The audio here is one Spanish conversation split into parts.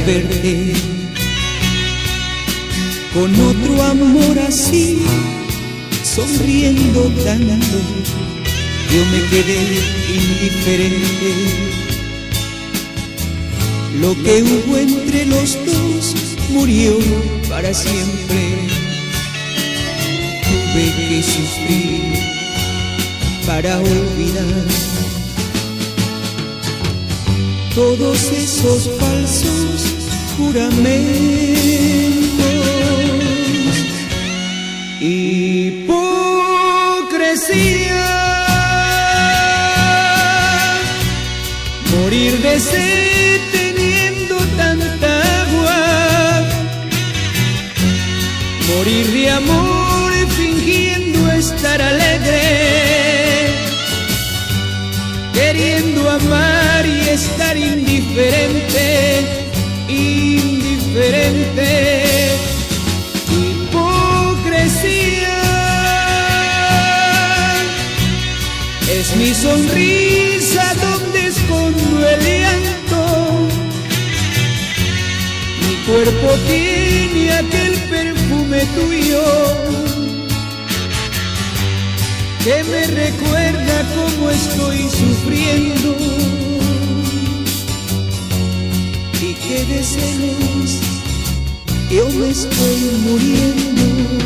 verte con otro amor así, sonriendo tanto, yo me quedé indiferente. Lo que hubo entre los dos murió para siempre. Tuve que sufrir para olvidar todos esos falsos juramentos. Hipocresía, morir de sed teniendo tanta agua, morir de amor fingiendo estar alegre, queriendo amar y estar indiferente, indiferente. Hipocresía es mi sonrisa donde escondo el llanto, mi cuerpo tiene aquel perfume tuyo que me recuerda cómo estoy sufriendo y que de celos yo me estoy muriendo.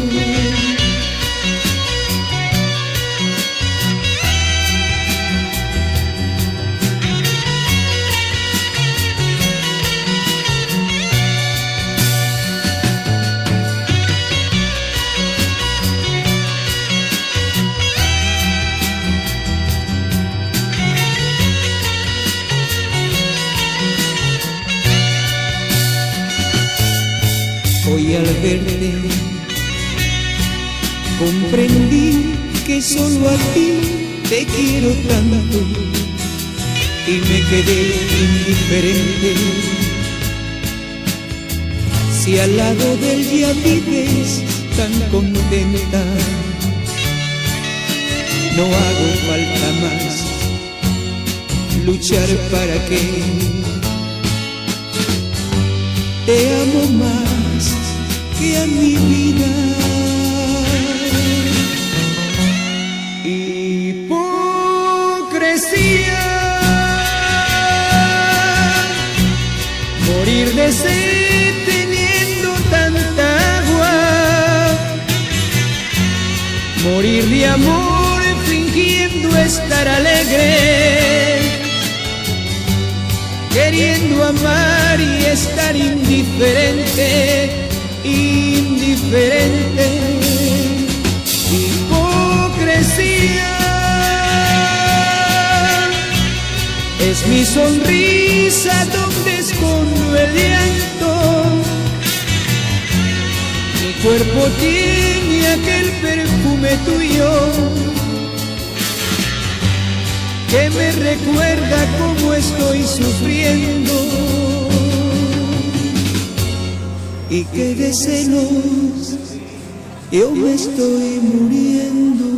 Hoy al verte comprendí que solo a ti te quiero tanto y me quedé indiferente. Si al lado de él ya vives tan contenta, no hago falta más luchar para que te amo más que a mi vida. Hipocresía, morir de sed teniendo tanta agua, morir de amor fingiendo estar alegre, queriendo amar y estar indiferente, indiferente. Hipocresía es mi sonrisa donde escondo el llanto, mi cuerpo tiene aquel perfume tuyo que me recuerda cómo estoy sufriendo y que de celos yo me estoy muriendo.